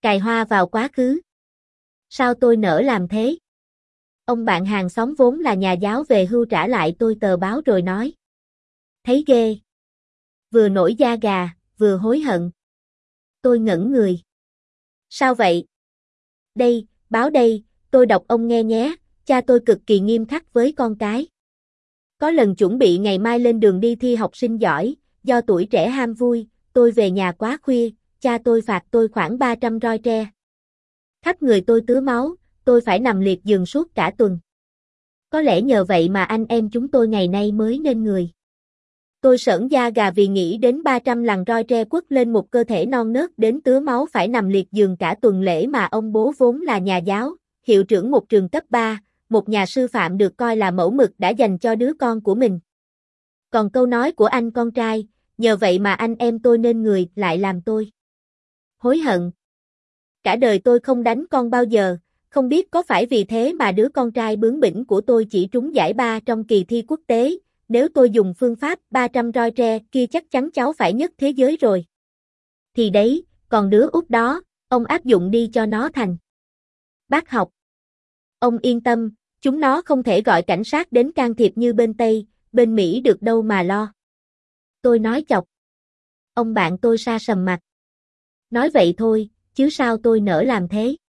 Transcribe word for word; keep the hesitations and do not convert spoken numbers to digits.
Cài hoa vào quá khứ. Sao tôi nỡ làm thế? Ông bạn hàng xóm vốn là nhà giáo về hưu trả lại tôi tờ báo rồi nói. Thấy ghê. Vừa nổi da gà, vừa hối hận. Tôi ngẩn người. Sao vậy? Đây, báo đây, tôi đọc ông nghe nhé, cha tôi cực kỳ nghiêm khắc với con cái. Có lần chuẩn bị ngày mai lên đường đi thi học sinh giỏi, do tuổi trẻ ham vui, tôi về nhà quá khuya, cha tôi phạt tôi khoảng ba trăm roi tre. Khắp người tôi tứa máu, tôi phải nằm liệt giường suốt cả tuần. Có lẽ nhờ vậy mà anh em chúng tôi ngày nay mới nên người. Tôi sởn da gà vì nghĩ đến ba trăm lằn roi tre quất lên một cơ thể non nớt đến tứa máu phải nằm liệt giường cả tuần lễ mà ông bố vốn là nhà giáo, hiệu trưởng một trường cấp ba, một nhà sư phạm được coi là mẫu mực đã dành cho đứa con của mình. Còn câu nói của anh con trai, nhờ vậy mà anh em tôi nên người lại làm tôi hối hận. Cả đời tôi không đánh con bao giờ, không biết có phải vì thế mà đứa con trai bướng bỉnh của tôi chỉ trúng giải ba trong kỳ thi quốc tế, nếu tôi dùng phương pháp ba trăm roi tre kia chắc chắn cháu phải nhất thế giới rồi. Thì đấy, còn đứa út đó, ông áp dụng đi cho nó thành bác học. Ông yên tâm, chúng nó không thể gọi cảnh sát đến can thiệp như bên Tây, bên Mỹ được đâu mà lo. Tôi nói chọc. Ông bạn tôi sa sầm mặt. Nói vậy thôi, chứ sao tôi nỡ làm thế?